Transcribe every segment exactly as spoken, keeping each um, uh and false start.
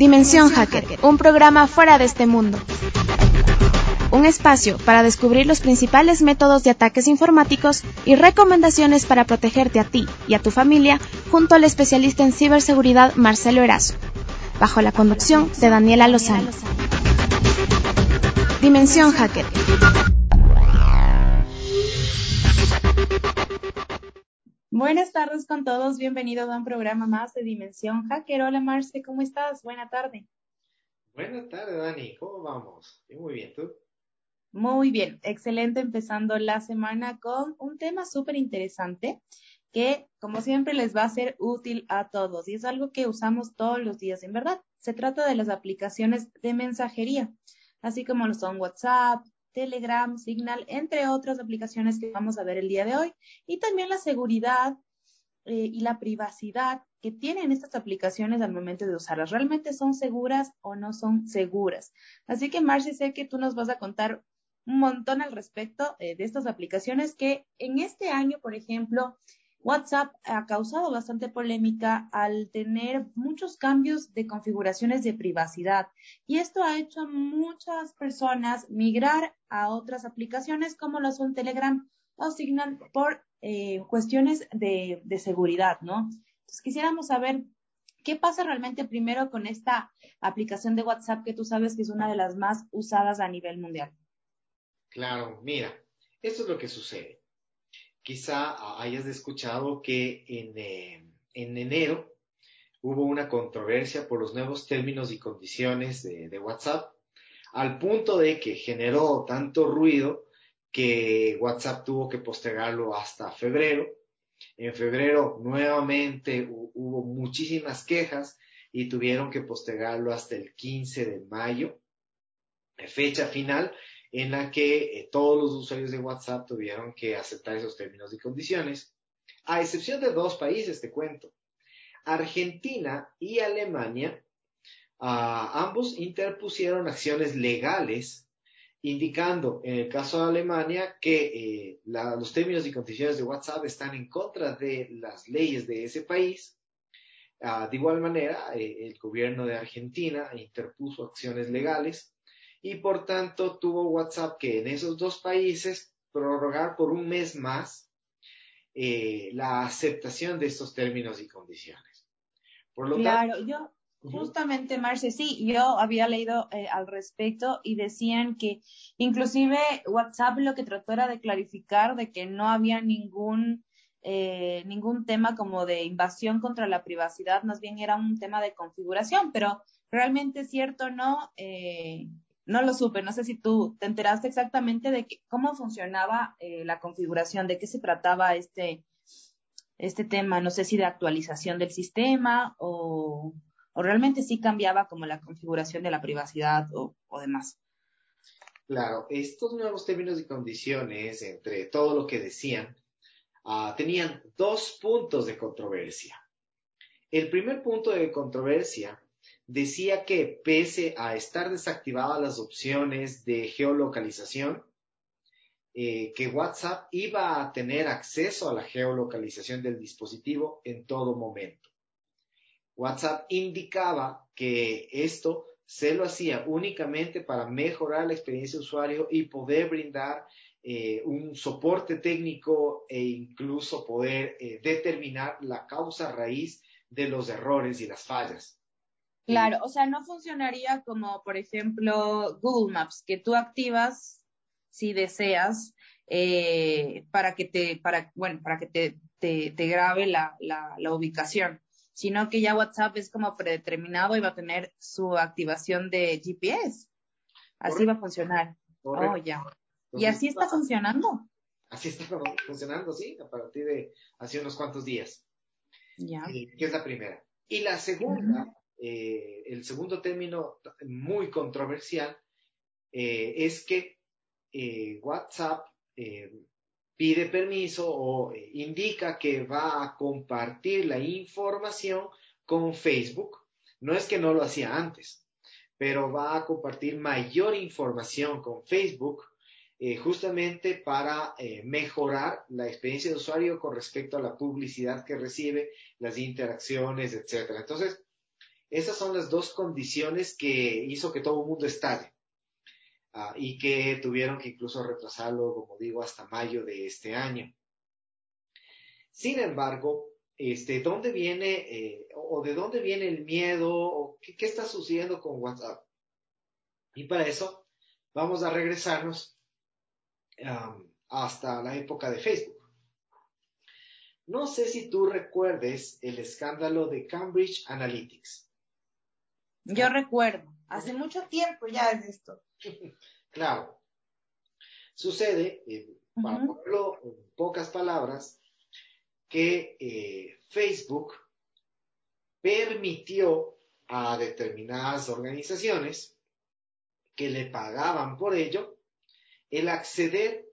Dimensión Hacker, un programa fuera de este mundo. Un espacio para descubrir los principales métodos de ataques informáticos y recomendaciones para protegerte a ti y a tu familia junto al especialista en ciberseguridad Marcelo Erazo, bajo la conducción de Daniela Lozano. Dimensión Hacker. Buenas tardes con todos, bienvenidos a un programa más de Dimensión Hacker. Hola Marce, ¿cómo estás? Buena tarde. Buenas tardes, Dani, ¿cómo vamos? Yo muy bien, ¿tú? Muy bien, excelente, empezando la semana con un tema súper interesante que, como siempre, les va a ser útil a todos y es algo que usamos todos los días, en verdad. Se trata de las aplicaciones de mensajería, así como lo son WhatsApp, Telegram, Signal, entre otras aplicaciones que vamos a ver el día de hoy, y también la seguridad eh, y la privacidad que tienen estas aplicaciones al momento de usarlas. ¿Realmente son seguras o no son seguras? Así que, Marci, sé que tú nos vas a contar un montón al respecto eh, de estas aplicaciones que en este año, por ejemplo, WhatsApp ha causado bastante polémica al tener muchos cambios de configuraciones de privacidad. Y esto ha hecho a muchas personas migrar a otras aplicaciones como lo son Telegram o Signal por eh, cuestiones de, de seguridad, ¿no? Entonces quisiéramos saber qué pasa realmente primero con esta aplicación de WhatsApp que tú sabes que es una de las más usadas a nivel mundial. Claro, mira, esto es lo que sucede. Quizá hayas escuchado que en, eh, en enero hubo una controversia por los nuevos términos y condiciones de, de WhatsApp, al punto de que generó tanto ruido que WhatsApp tuvo que postergarlo hasta febrero. En febrero nuevamente hubo muchísimas quejas y tuvieron que postergarlo hasta el quince de mayo, fecha final en la que eh, todos los usuarios de WhatsApp tuvieron que aceptar esos términos y condiciones, a excepción de dos países, te cuento. Argentina y Alemania, uh, ambos interpusieron acciones legales indicando, en el caso de Alemania, que eh, la, los términos y condiciones de WhatsApp están en contra de las leyes de ese país. Uh, de igual manera, eh, el gobierno de Argentina interpuso acciones legales y por tanto tuvo WhatsApp que en esos dos países prorrogar por un mes más eh, la aceptación de estos términos y condiciones. Por lo tanto, Claro, yo justamente, Marce, sí, yo había leído eh, al respecto y decían que inclusive WhatsApp lo que trató era de clarificar de que no había ningún eh, ningún tema como de invasión contra la privacidad, más bien era un tema de configuración, pero realmente es cierto, no, eh, no lo supe, no sé si tú te enteraste exactamente de que, cómo funcionaba eh, la configuración, de qué se trataba este este tema, no sé si de actualización del sistema o, o realmente sí cambiaba como la configuración de la privacidad o, o demás. claro, estos nuevos términos y condiciones, entre todo lo que decían, uh, tenían dos puntos de controversia. El primer punto de controversia decía que pese a estar desactivadas las opciones de geolocalización, eh, que WhatsApp iba a tener acceso a la geolocalización del dispositivo en todo momento. WhatsApp indicaba que esto se lo hacía únicamente para mejorar la experiencia de usuario y poder brindar eh, un soporte técnico e incluso poder eh, determinar la causa raíz de los errores y las fallas. Claro, o sea, no funcionaría como, por ejemplo, Google Maps, que tú activas si deseas eh, para que te, para, bueno, para que te, te, te grabe la, la, la ubicación, sino que ya WhatsApp es como predeterminado y va a tener su activación de G P S. Así va a Correcto, funcionar. Oh, correcto. ya. ¿Y Entonces, así está funcionando? así está funcionando, sí, a partir de hace unos cuantos días. Ya. Eh, que es la primera. Y la segunda, Ujú. eh, el segundo término muy controversial, eh, es que eh, WhatsApp eh, pide permiso o eh, indica que va a compartir la información con Facebook. No es que no lo hacía antes, pero va a compartir mayor información con Facebook eh, justamente para eh, mejorar la experiencia de usuario con respecto a la publicidad que recibe, las interacciones, etcétera. Entonces, Esas son las dos condiciones que hizo que todo el mundo estalle. Uh, y que tuvieron que incluso retrasarlo, como digo, hasta mayo de este año. Sin embargo, este, ¿dónde viene eh, o de dónde viene el miedo o qué, qué está sucediendo con WhatsApp? Y para eso vamos a regresarnos um, hasta la época de Facebook. No sé si tú recuerdes el escándalo de Cambridge Analytics. Yo recuerdo, hace mucho tiempo ya es esto. Claro. Sucede, eh, para Uh-huh. ponerlo en pocas palabras, que eh, Facebook permitió a determinadas organizaciones que le pagaban por ello el acceder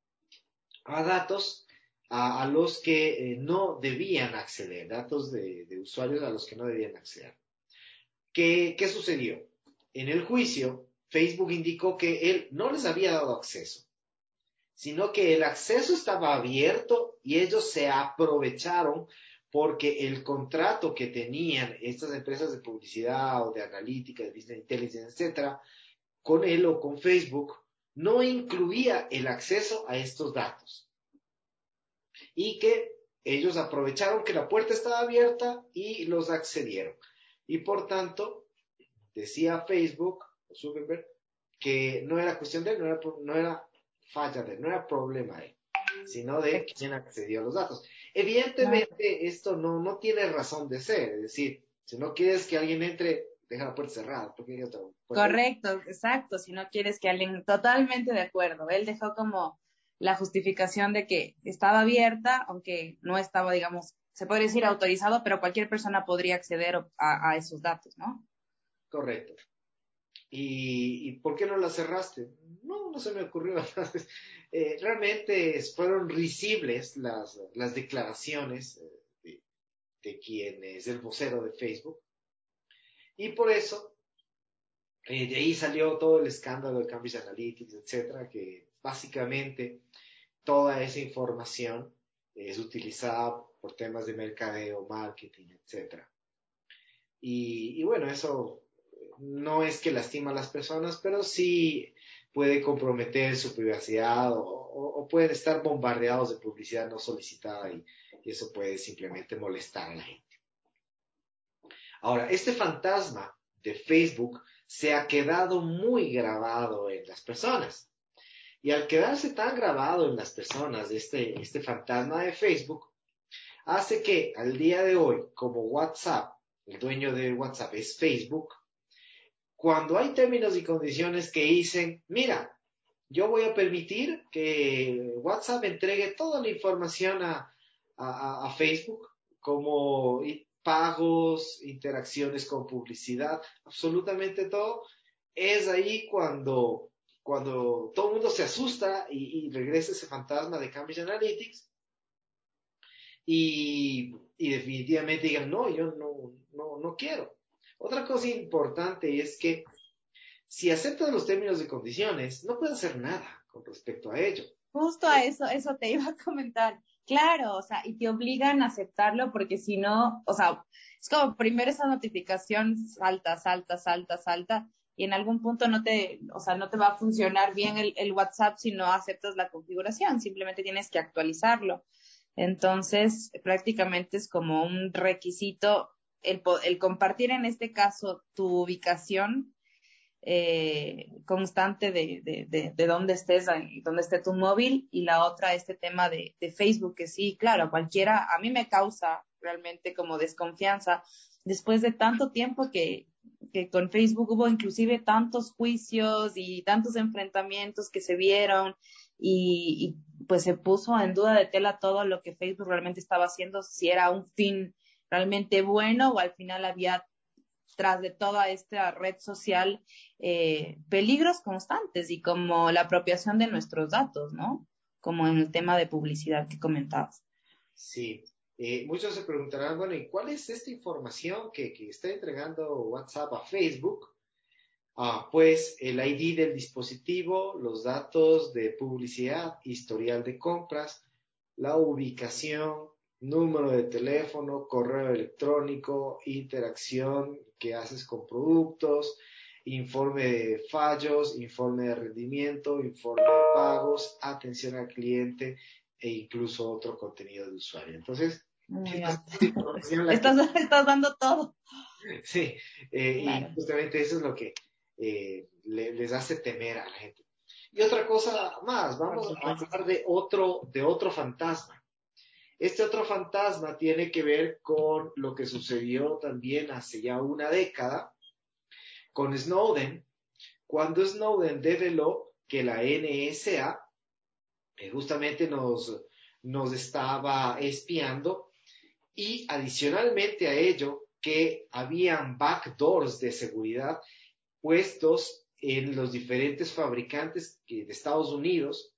a datos a, a los que eh, no debían acceder, datos de, de usuarios a los que no debían acceder. ¿Qué, ¿Qué sucedió? En el juicio, Facebook indicó que él no les había dado acceso, sino que el acceso estaba abierto y ellos se aprovecharon porque el contrato que tenían estas empresas de publicidad o de analítica, de business intelligence, etcétera, con él o con Facebook, no incluía el acceso a estos datos. Y que ellos aprovecharon que la puerta estaba abierta y los accedieron. Y por tanto, decía Facebook, o Zuckerberg, que no era cuestión de él, no era, no era falla de él, no era problema de él, sino de quien accedió a los datos. Evidentemente, claro, esto no, no tiene razón de ser, es decir, si no quieres que alguien entre, deja la puerta cerrada, porque hay otra puerta. Correcto, exacto, si no quieres que alguien, totalmente de acuerdo, él dejó como la justificación de que estaba abierta, aunque no estaba, digamos, se puede decir autorizado, pero cualquier persona podría acceder a, a esos datos, ¿no? Correcto. ¿Y, ¿Y por qué no la cerraste? No, no se me ocurrió. eh, realmente fueron risibles las, las declaraciones de, de quien es el vocero de Facebook. Y por eso, eh, de ahí salió todo el escándalo de Cambridge Analytics, etcétera, que básicamente toda esa información es utilizada por temas de mercadeo, marketing, etcétera. Y, y bueno, eso no es que lastima a las personas, pero sí puede comprometer su privacidad o, o, o pueden estar bombardeados de publicidad no solicitada y, y eso puede simplemente molestar a la gente. Ahora, este fantasma de Facebook se ha quedado muy grabado en las personas. Y al quedarse tan grabado en las personas este, este fantasma de Facebook, hace que al día de hoy, como WhatsApp, el dueño de WhatsApp es Facebook, cuando hay términos y condiciones que dicen, mira, yo voy a permitir que WhatsApp entregue toda la información a, a, a Facebook, como pagos, interacciones con publicidad, absolutamente todo, es ahí cuando, cuando todo el mundo se asusta y, y regresa ese fantasma de Cambridge Analytics y, y definitivamente digan, no, yo no, no, no quiero. Otra cosa importante es que si aceptas los términos y condiciones, no puedes hacer nada con respecto a ello. Justo a eso, eso te iba a comentar. Claro, o sea, y te obligan a aceptarlo porque si no, o sea, es como primero esa notificación salta, salta, salta, salta, y en algún punto no te, o sea, no te va a funcionar bien el, el WhatsApp si no aceptas la configuración, simplemente tienes que actualizarlo. Entonces, prácticamente es como un requisito el, el compartir en este caso tu ubicación eh, constante de, de, de, de dónde estés, dónde esté tu móvil, y la otra, este tema de, de Facebook, que sí, claro, cualquiera, a mí me causa realmente como desconfianza, después de tanto tiempo que, que con Facebook hubo inclusive tantos juicios y tantos enfrentamientos que se vieron, y, y pues se puso en duda de tela todo lo que Facebook realmente estaba haciendo, si era un fin realmente bueno o al final había tras de toda esta red social eh, peligros constantes y como la apropiación de nuestros datos, ¿no? Como en el tema de publicidad que comentabas. Sí, eh, muchos se preguntarán, bueno, ¿y cuál es esta información que, que está entregando WhatsApp a Facebook? Ah, pues el I D del dispositivo, los datos de publicidad, historial de compras, la ubicación, número de teléfono, correo electrónico, interacción que haces con productos, informe de fallos, informe de rendimiento, informe de pagos, atención al cliente e incluso otro contenido de usuario. Entonces, esta es información la estás, que... estás dando todo. Sí, eh, claro. Y justamente eso es lo que eh, le, les hace temer a la gente. Y otra cosa más, vamos a hablar de otro, de otro fantasma. Este otro fantasma tiene que ver con lo que sucedió también hace ya una década con Snowden, cuando Snowden reveló que la N S A eh, justamente nos, nos estaba espiando y adicionalmente a ello que habían backdoors de seguridad puestos en los diferentes fabricantes de Estados Unidos,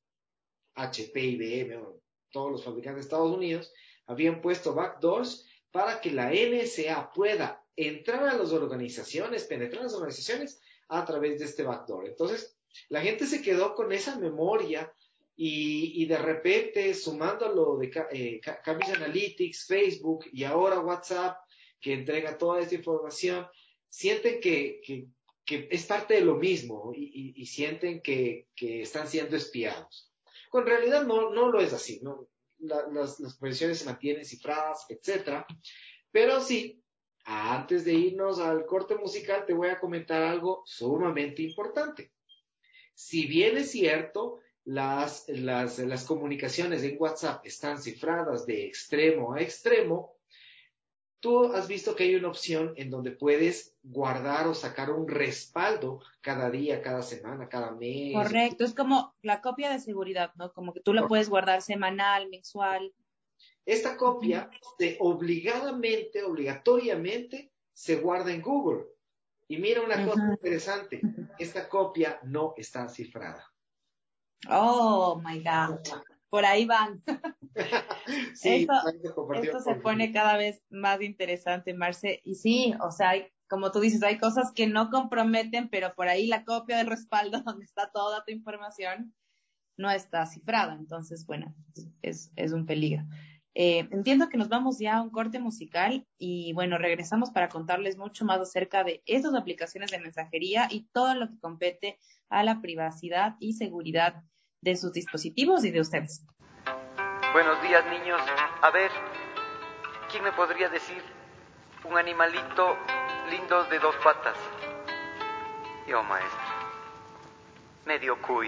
H P, I B M, todos los fabricantes de Estados Unidos, habían puesto backdoors para que la N S A pueda entrar a las organizaciones, penetrar a las organizaciones a través de este backdoor. Entonces, la gente se quedó con esa memoria y, y de repente, sumándolo de eh, Cambridge Analytics, Facebook y ahora WhatsApp, que entrega toda esta información, sienten que, que, que es parte de lo mismo y, y, y sienten que, que están siendo espiados. Con realidad no, no lo es así, ¿no? La, las, las conversaciones se mantienen cifradas, etcétera. Pero sí, antes de irnos al corte musical, te voy a comentar algo sumamente importante. Si bien es cierto, las, las, las comunicaciones en WhatsApp están cifradas de extremo a extremo, tú has visto que hay una opción en donde puedes guardar o sacar un respaldo cada día, cada semana, cada mes. Correcto, es como la copia de seguridad, ¿no? Como que tú la puedes guardar semanal, mensual. Esta copia se obligadamente, obligatoriamente, se guarda en Google. Y mira una cosa uh-huh. interesante, esta copia no está cifrada. Oh, my God. Por ahí van. Sí, esto esto se pone cada vez más interesante, Marce. Y sí, o sea, hay, como tú dices, hay cosas que no comprometen, pero por ahí la copia del respaldo donde está toda tu información no está cifrada. Entonces, bueno, es, es un peligro. Eh, entiendo que nos vamos ya a un corte musical y bueno, regresamos para contarles mucho más acerca de estas aplicaciones de mensajería y todo lo que compete a la privacidad y seguridad de sus dispositivos y de ustedes. Buenos días, niños. A ver, ¿quién me podría decir un animalito lindo de dos patas? Yo, maestra. Medio cuy.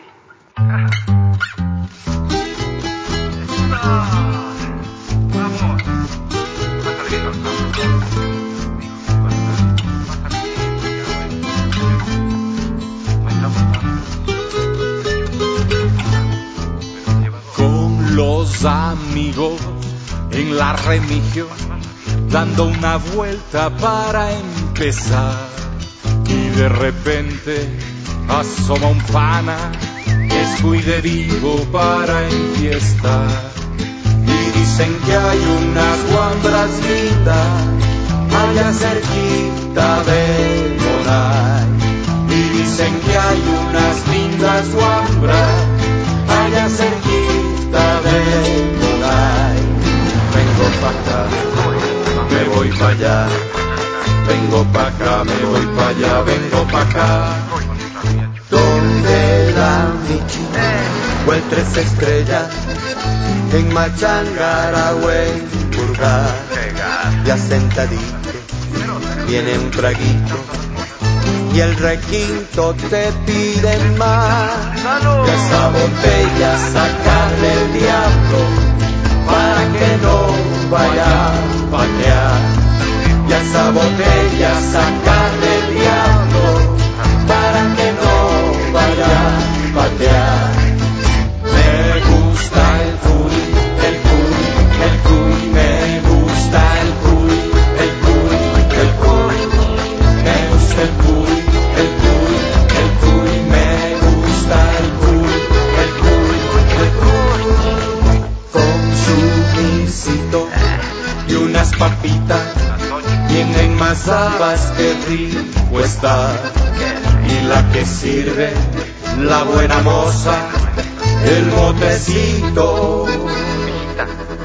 Con los amigos en la remisión, dando una vuelta para empezar, y de repente asoma un pana que es muy de vivo para enfiestar, y dicen que hay unas guambras lindas allá cerquita de Bonay, y dicen que hay unas lindas guambras allá cerquita de Bonay. Vengo pa' acá, me voy pa' allá, vengo pa' acá, me voy pa' allá, vengo pa' acá. Donde la Michi fue tres estrellas en Machangara o en Burgar, ya sentadito viene un traguito y el requinto te piden más. Y a esa botella sacarle el diablo para que no vaya a patear. Y a esa botella sacarle el diablo para que no vaya a patear. Me gusta el cuy, el cuy, el cuy, me gusta el cuy, el cuy, el cuy, me gusta el cuy, el cuy, el cuy, me gusta el cuy, el cuy, el cuy, con su guisito y unas papitas bien enmasadas, que rico está, y la que sirve, la buena moza, el motecito.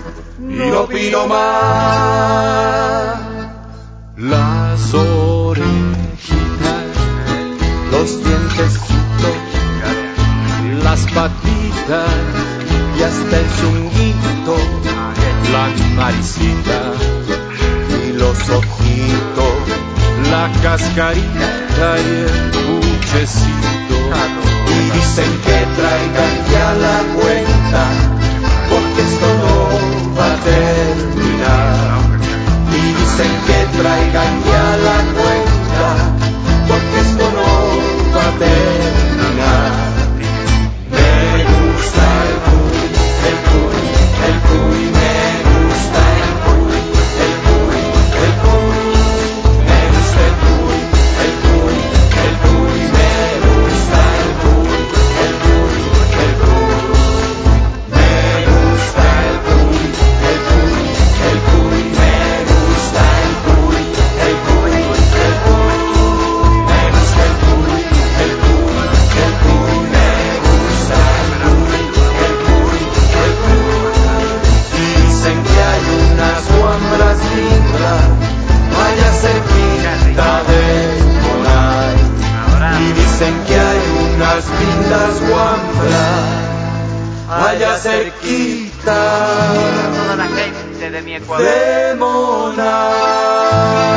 y no pido más. Las orejitas, los dientecitos, las patitas y hasta el chunguito, la naricita y los ojitos, la cascarita y el buchecito. Y dicen que traigan ya la cuenta, porque esto no va a terminar. Y dicen que traigan ya la cuenta, porque esto no va a terminar. Me gusta el cuy, el cuy, el cuy, me gusta el cuy, el cuy, el cuy, me gusta el cuy, el cuy, el cuy, me gusta el cuy, el cuy, el cuy, me gusta el cuy, el cuy, el cuy, me gusta el cuy, el cuy, el cuy, me gusta el cuy, el cuy, el cuy, me gusta el cuy, el cuy, el cuy. Y dicen que hay unas guambras lindas allá cerquita de Monay. Y dicen que hay unas lindas guambras allá cerquita Toda la gente de mi Ecuador. de Monay.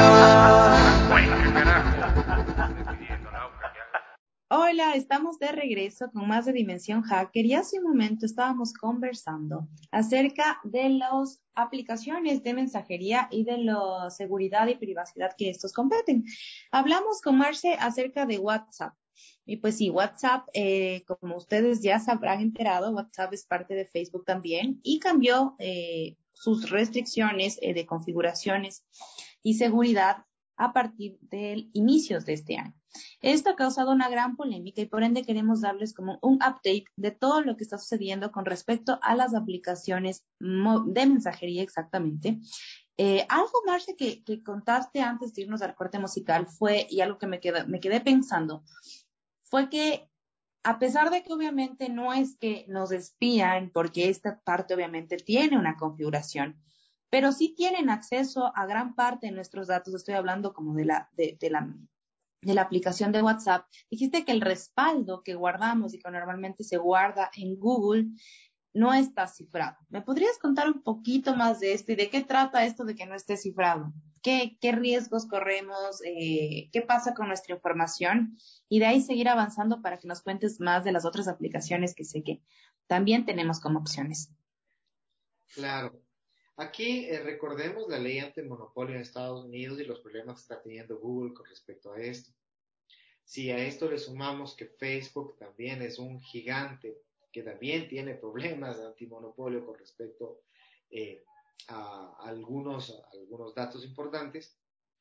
Hola, estamos de regreso con más de Dimensión Hacker y hace un momento estábamos conversando acerca de las aplicaciones de mensajería y de la seguridad y privacidad que estos competen. Hablamos con Marce acerca de WhatsApp. Y pues sí, WhatsApp, eh, como ustedes ya se habrán enterado, WhatsApp es parte de Facebook también y cambió eh, sus restricciones eh, de configuraciones y seguridad a partir de inicios de este año. Esto ha causado una gran polémica y por ende queremos darles como un update de todo lo que está sucediendo con respecto a las aplicaciones de mensajería exactamente. Eh, algo, Marce, que, que contaste antes de irnos al corte musical fue, y algo que me, queda, me quedé pensando, fue que a pesar de que obviamente no es que nos espían, porque esta parte obviamente tiene una configuración, pero sí tienen acceso a gran parte de nuestros datos. Estoy hablando como de la, de, de la, de la aplicación de WhatsApp. Dijiste que el respaldo que guardamos y que normalmente se guarda en Google no está cifrado. ¿Me podrías contar un poquito más de esto y de qué trata esto de que no esté cifrado? ¿Qué, qué riesgos corremos? Eh, ¿Qué pasa con nuestra información? Y de ahí seguir avanzando para que nos cuentes más de las otras aplicaciones que sé que también tenemos como opciones. Claro. Aquí eh, recordemos la ley antimonopolio en Estados Unidos y los problemas que está teniendo Google con respecto a esto. Si a esto le sumamos que Facebook también es un gigante que también tiene problemas de antimonopolio con respecto eh, a algunos, a algunos datos importantes,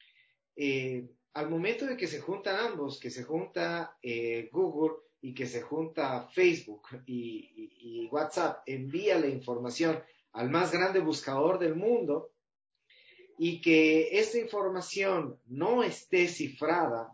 eh, al momento de que se juntan ambos, que se junta eh, Google y que se junta Facebook y, y, y WhatsApp, envía la información al más grande buscador del mundo y que esta información no esté cifrada,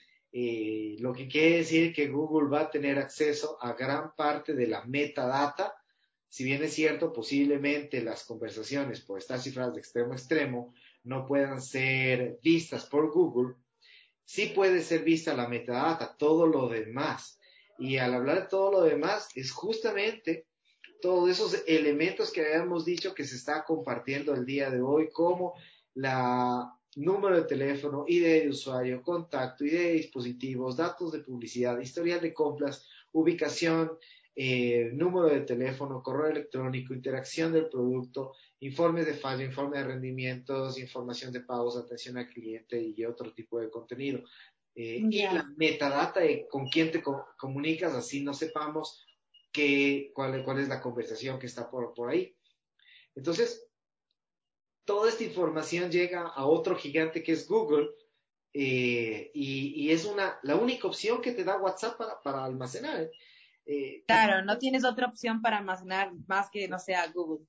eh, lo que quiere decir que Google va a tener acceso a gran parte de la metadata. Si bien es cierto, posiblemente las conversaciones, por estar cifradas de extremo a extremo, no puedan ser vistas por Google, sí puede ser vista la metadata, todo lo demás. Y al hablar de todo lo demás, es justamente todos esos elementos que habíamos dicho que se está compartiendo el día de hoy, como la número de teléfono, I D de usuario, contacto, I D de dispositivos, datos de publicidad, historial de compras, ubicación, eh, número de teléfono, correo electrónico, interacción del producto, informes de fallo, informes de rendimientos, información de pagos, atención al cliente y otro tipo de contenido. Eh, yeah. Y la metadata de con quién te co- comunicas, así no sepamos qué, cuál, cuál es la conversación que está por, por ahí. Entonces, toda esta información llega a otro gigante que es Google, eh, y, y es una, la única opción que te da WhatsApp para, para almacenar. Eh, claro, no tienes otra opción para almacenar más que no sea Google.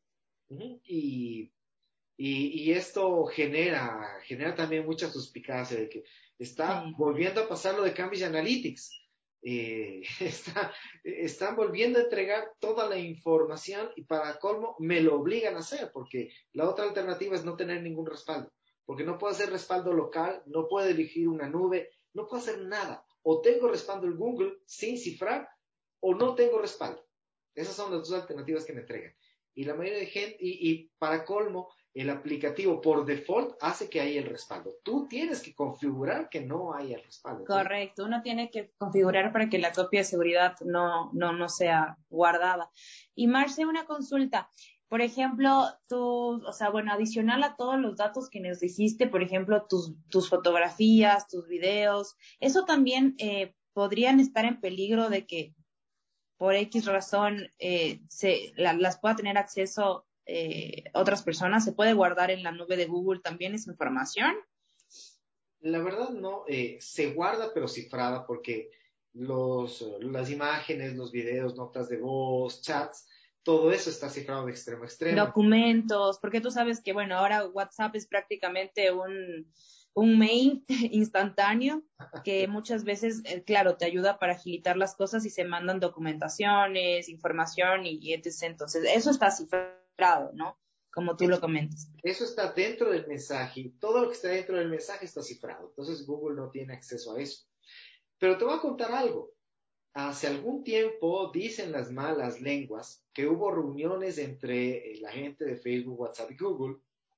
Y, y, y esto genera, genera también mucha suspicacia de que está sí. volviendo a pasar lo de Cambridge Analytics. eh, está, están volviendo a entregar toda la información y para colmo me lo obligan a hacer, porque la otra alternativa es no tener ningún respaldo, porque no puedo hacer respaldo local, no puedo elegir una nube, no puedo hacer nada. O tengo respaldo en Google sin cifrar o no tengo respaldo. Esas son las dos alternativas que me entregan. Y la mayoría de gente, y, y para colmo, el aplicativo por default hace que haya el respaldo. Tú tienes que configurar que no haya el respaldo. Correcto, uno tiene que configurar para que la copia de seguridad no, no, no sea guardada. Y Marce, una consulta. Por ejemplo, tú, o sea, bueno, adicional a todos los datos que nos dijiste, por ejemplo, tus, tus fotografías, tus videos, eso también eh, podrían estar en peligro de que por X razón eh, se, la- las pueda tener acceso eh, otras personas. ¿Se puede guardar en la nube de Google también esa información? La verdad no, eh, se guarda pero cifrada porque los, eh, las imágenes, los videos, notas de voz, chats, todo eso está cifrado de extremo a extremo. Documentos, porque tú sabes que, bueno, ahora WhatsApp es prácticamente un, un mail instantáneo que muchas veces, eh, claro, te ayuda para agilitar las cosas y se mandan documentaciones, información y, y etcétera. Entonces, eso está cifrado, ¿no? Como tú lo Eso, comentas. eso está dentro del mensaje y todo lo que está dentro del mensaje está cifrado. Entonces Google no tiene acceso a eso. Pero te voy a contar algo. Hace algún tiempo dicen las malas lenguas que hubo reuniones entre eh, la gente de Facebook, WhatsApp y Google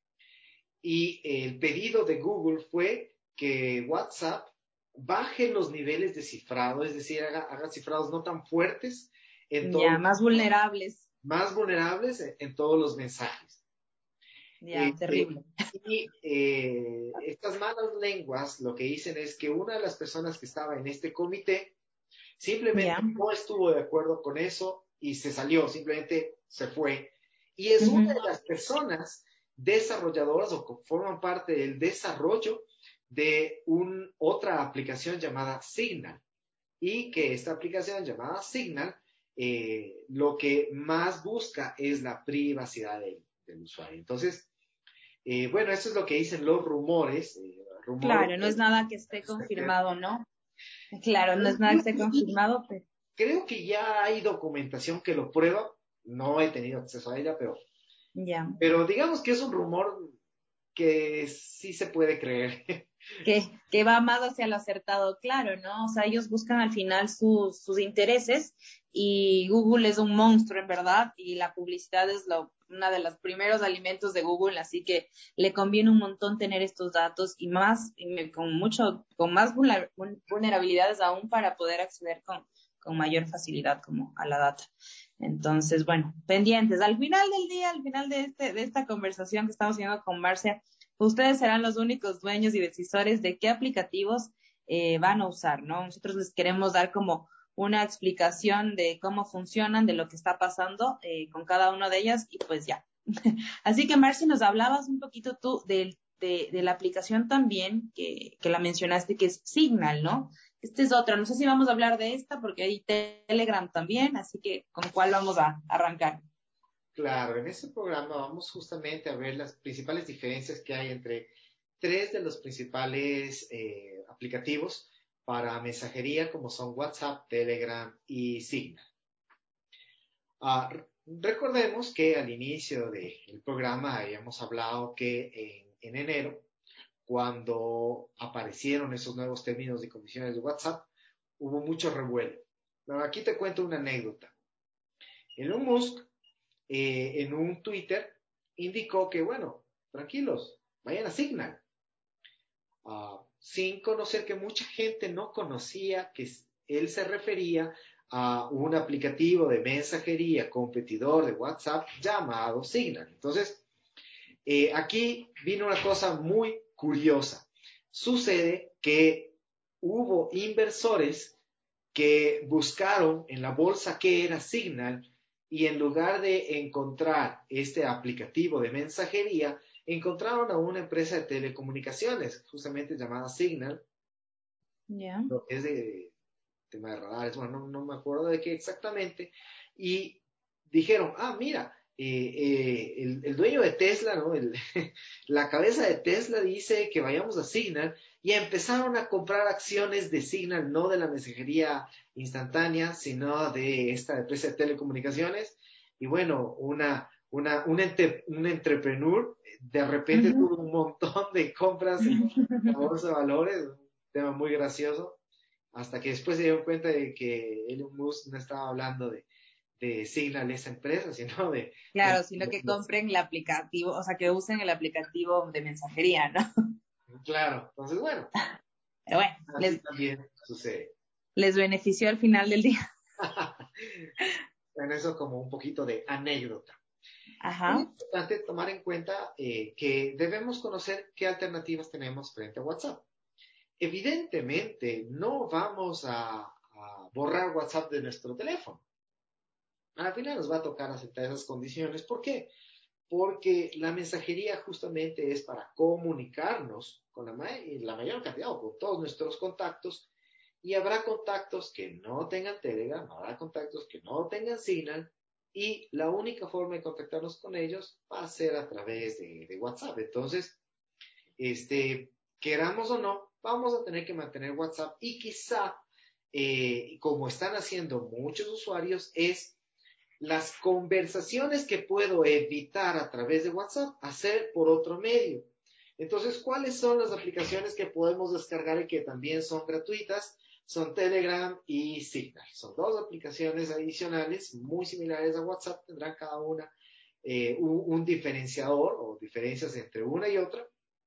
y el pedido de Google fue que WhatsApp baje los niveles de cifrado, es decir, haga, haga cifrados no tan fuertes en todos Ya, los, más vulnerables. más vulnerables en, en todos los mensajes. Ya, Este, terrible. y eh, estas malas lenguas lo que dicen es que una de las personas que estaba en este comité simplemente Ya. no estuvo de acuerdo con eso y se salió, simplemente se fue. Y es una Ujú. de las personas desarrolladoras o que forman parte del desarrollo de un, otra aplicación llamada Signal. Y que esta aplicación llamada Signal eh, lo que más busca es la privacidad del, del usuario. Entonces, eh, bueno, eso es lo que dicen los rumores. Eh, rumores Claro, no es nada que esté confirmado, ¿no? Claro, no es nada que esté confirmado, pero creo que ya hay documentación que lo prueba. No he tenido acceso a ella, pero, ya. pero digamos que es un rumor que sí se puede creer. que, que va más hacia lo acertado, claro, ¿no? O sea, ellos buscan al final sus, sus intereses y Google es un monstruo, en verdad, y la publicidad es lo, una de los primeros alimentos de Google, así que le conviene un montón tener estos datos y más, y me- con mucho, con más vulner- vulnerabilidades aún para poder acceder con, con mayor facilidad como a la data. Entonces, bueno, pendientes. Al final del día, al final de este, de esta conversación que estamos teniendo con Marcia, ustedes serán los únicos dueños y decisores de qué aplicativos eh, van a usar, ¿no? Nosotros les queremos dar como una explicación de cómo funcionan, de lo que está pasando eh, con cada una de ellas y pues ya. Así que, Marci, nos hablabas un poquito tú de, de, de la aplicación también que, que la mencionaste, que es Signal, ¿no? Esta es otra, no sé si vamos a hablar de esta porque hay Telegram también, así que ¿con cuál vamos a arrancar? Claro, en este programa vamos justamente a ver las principales diferencias que hay entre tres de los principales eh, aplicativos para mensajería como son WhatsApp, Telegram y Signal. Ah, recordemos que al inicio del programa habíamos hablado que en, en enero, cuando aparecieron esos nuevos términos y condiciones de WhatsApp, hubo mucho revuelo. Pero aquí te cuento una anécdota. Elon Musk, eh, en un Twitter, indicó que, bueno, tranquilos, vayan a Signal. Uh, sin conocer que mucha gente no conocía que él se refería a un aplicativo de mensajería competidor de WhatsApp llamado Signal. Entonces, eh, aquí vino una cosa muy curiosa. Sucede que hubo inversores que buscaron en la bolsa qué era Signal y en lugar de encontrar este aplicativo de mensajería, encontraron a una empresa de telecomunicaciones, justamente llamada Signal, Ya. lo que es de tema de radares, bueno, no, no me acuerdo de qué exactamente, y dijeron, ah, mira, eh, eh, el, el dueño de Tesla, ¿no? El, la cabeza de Tesla dice que vayamos a Signal y empezaron a comprar acciones de Signal, no de la mensajería instantánea, sino de esta empresa de telecomunicaciones. Y bueno, una, una, un, ente, un entrepreneur de repente uh-huh. tuvo un montón de compras en la bolsa de valores, un tema muy gracioso, hasta que después se dio cuenta de que Elon Musk no estaba hablando de de Signal esa empresa, sino de... Claro, de, sino de, que de, compren el aplicativo, o sea, que usen el aplicativo de mensajería, ¿no? Claro, entonces bueno. Pero bueno, así les, también sucede. Les benefició al final del día. Bueno, eso como un poquito de anécdota. Ajá. Es importante tomar en cuenta eh, que debemos conocer qué alternativas tenemos frente a WhatsApp. Evidentemente, no vamos a, a borrar WhatsApp de nuestro teléfono. Al final nos va a tocar aceptar esas condiciones. ¿Por qué? Porque la mensajería justamente es para comunicarnos con la, ma- la mayor cantidad o con todos nuestros contactos, y habrá contactos que no tengan Telegram, habrá contactos que no tengan Signal, y la única forma de contactarnos con ellos va a ser a través de, de WhatsApp. Entonces, este, queramos o no, vamos a tener que mantener WhatsApp, y quizá, eh, como están haciendo muchos usuarios, es las conversaciones que puedo evitar a través de WhatsApp, hacer por otro medio. Entonces, ¿cuáles son las aplicaciones que podemos descargar y que también son gratuitas? Son Telegram y Signal. Son dos aplicaciones adicionales muy similares a WhatsApp. Tendrán cada una eh, un, un diferenciador o diferencias entre una y otra,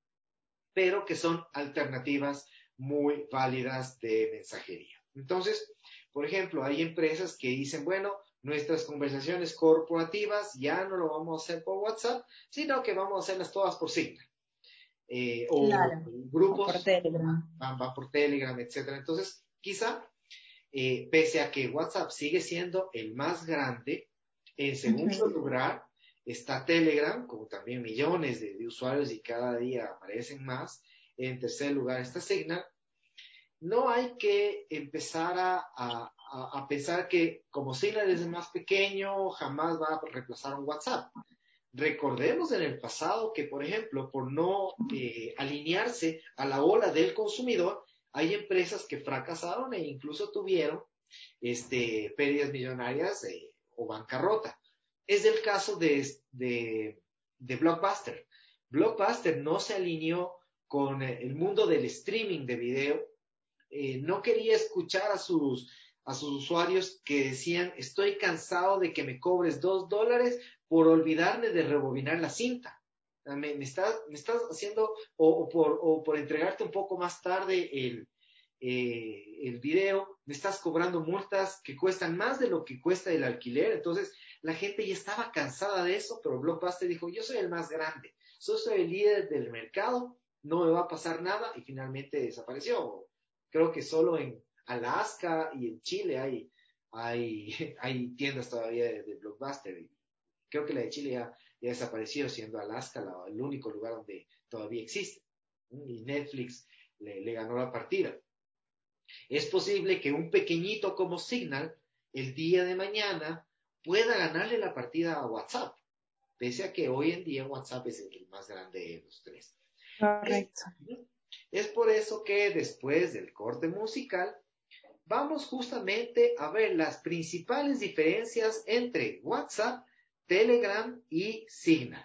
pero que son alternativas muy válidas de mensajería. Entonces, por ejemplo, hay empresas que dicen, bueno, nuestras conversaciones corporativas ya no lo vamos a hacer por WhatsApp, sino que vamos a hacerlas todas por Signal. Eh, o claro. grupos o por Telegram. Van, van por Telegram, etcétera. Entonces, quizá, eh, pese a que WhatsApp sigue siendo el más grande, en segundo uh-huh. lugar está Telegram, como también millones de, de usuarios y cada día aparecen más. En tercer lugar está Signal. No hay que empezar a, a, a pensar que como Signal es el más pequeño, jamás va a reemplazar un WhatsApp. Recordemos en el pasado que, por ejemplo, por no eh, alinearse a la ola del consumidor, hay empresas que fracasaron e incluso tuvieron este, pérdidas millonarias eh, o bancarrota. Es el caso de, de, de Blockbuster. Blockbuster no se alineó con el mundo del streaming de video. Eh, no quería escuchar a sus, a sus usuarios que decían, estoy cansado de que me cobres dos dólares por olvidarme de rebobinar la cinta. Me, me, estás, me estás haciendo, o, o, por, o por entregarte un poco más tarde el, eh, el video, me estás cobrando multas que cuestan más de lo que cuesta el alquiler. Entonces, la gente ya estaba cansada de eso, pero Blockbuster dijo, yo soy el más grande, yo soy el líder del mercado, no me va a pasar nada, y finalmente desapareció. Creo que solo en Alaska y en Chile hay, hay, hay tiendas todavía de, de Blockbuster. Y creo que la de Chile ya, ya desapareció, siendo Alaska la, el único lugar donde todavía existe. Y Netflix le, le ganó la partida. Es posible que un pequeñito como Signal, el día de mañana, pueda ganarle la partida a WhatsApp, pese a que hoy en día WhatsApp es el más grande de los tres. Correcto. Es por eso que después del corte musical vamos justamente a ver las principales diferencias entre WhatsApp, Telegram y Signal.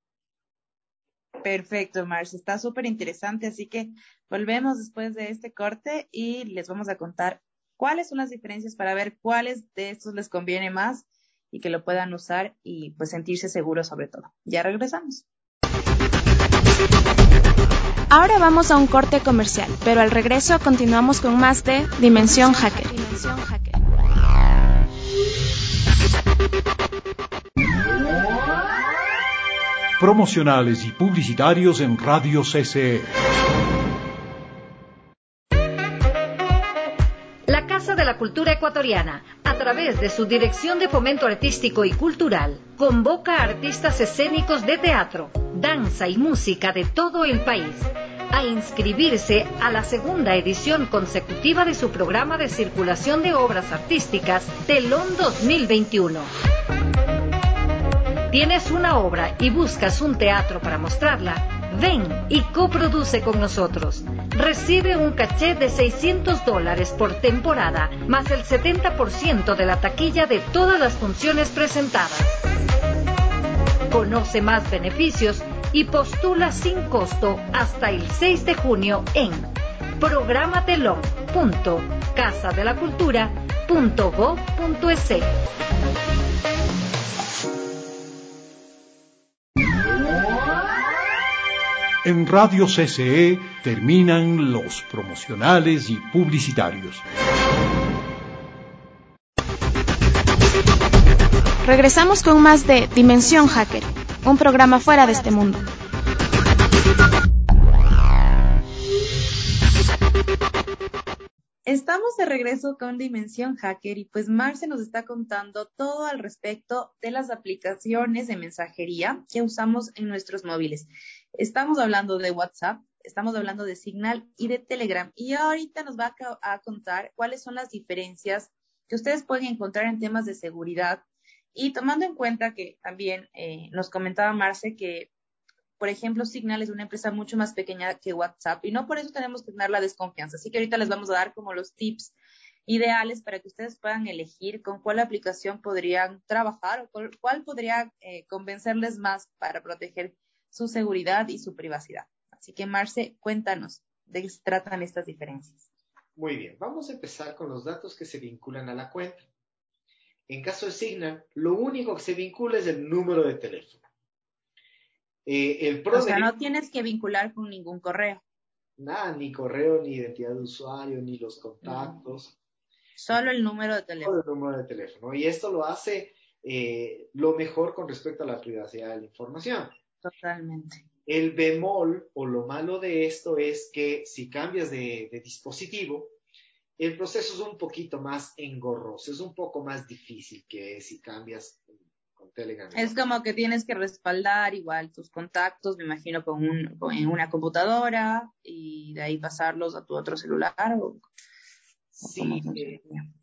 Perfecto, Marce, está súper interesante, así que volvemos después de este corte y les vamos a contar cuáles son las diferencias para ver cuáles de estos les conviene más y que lo puedan usar y pues sentirse seguros sobre todo. Ya regresamos. Ahora vamos a un corte comercial, pero al regreso continuamos con más de Dimensión Hacker. Dimensión Hacker. Promocionales y publicitarios en Radio C C E. La Casa de la Cultura Ecuatoriana, a través de su Dirección de Fomento Artístico y Cultural, convoca a artistas escénicos de teatro, danza y música de todo el país a inscribirse a la segunda edición consecutiva de su programa de circulación de obras artísticas Telón dos mil veintiuno. ¿Tienes una obra y buscas un teatro para mostrarla? Ven y coproduce con nosotros. Recibe un caché de seiscientos dólares por temporada, más el setenta por ciento de la taquilla de todas las funciones presentadas. Conoce más beneficios y postula sin costo hasta el seis de junio en programatelón punto casa de la cultura punto gob punto es. En Radio C C E terminan los promocionales y publicitarios. Regresamos con más de Dimensión Hacker, un programa fuera de este mundo. Estamos de regreso con Dimensión Hacker y pues Marce nos está contando todo al respecto de las aplicaciones de mensajería que usamos en nuestros móviles. Estamos hablando de WhatsApp, estamos hablando de Signal y de Telegram y ahorita nos va a, a contar cuáles son las diferencias que ustedes pueden encontrar en temas de seguridad y tomando en cuenta que también eh, nos comentaba Marce que por ejemplo, Signal es una empresa mucho más pequeña que WhatsApp y no por eso tenemos que tener la desconfianza. Así que ahorita les vamos a dar como los tips ideales para que ustedes puedan elegir con cuál aplicación podrían trabajar o cuál, cuál podría eh, convencerles más para proteger su seguridad y su privacidad. Así que, Marce, cuéntanos de qué se tratan estas diferencias. Muy bien, vamos a empezar con los datos que se vinculan a la cuenta. En caso de Signal, lo único que se vincula es el número de teléfono. Eh, el o sea, no tienes que vincular con ningún correo. Nada, ni correo, ni identidad de usuario, ni los contactos. Mm. Solo el número de teléfono. Solo el número de teléfono. Y esto lo hace eh, lo mejor con respecto a la privacidad de la información. Totalmente. El bemol o lo malo de esto es que si cambias de, de dispositivo, el proceso es un poquito más engorroso, es un poco más difícil que si cambias con Telegram. Es como que tienes que respaldar igual tus contactos, me imagino, con, un, con en una computadora y de ahí pasarlos a tu otro celular. O, sí, o eh,